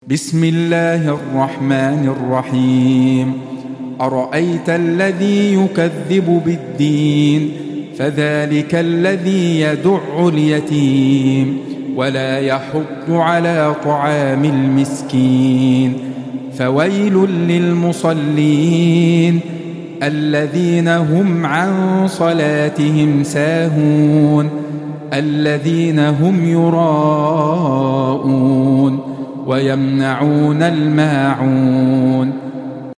بسم الله الرحمن الرحيم. أرأيت الذي يكذب بالدين فذلك الذي يدع اليتيم ولا يحض على طعام المسكين. فويل للمصلين الذين هم عن صلاتهم ساهون الذين هم يراءون ويمنعون الماعون.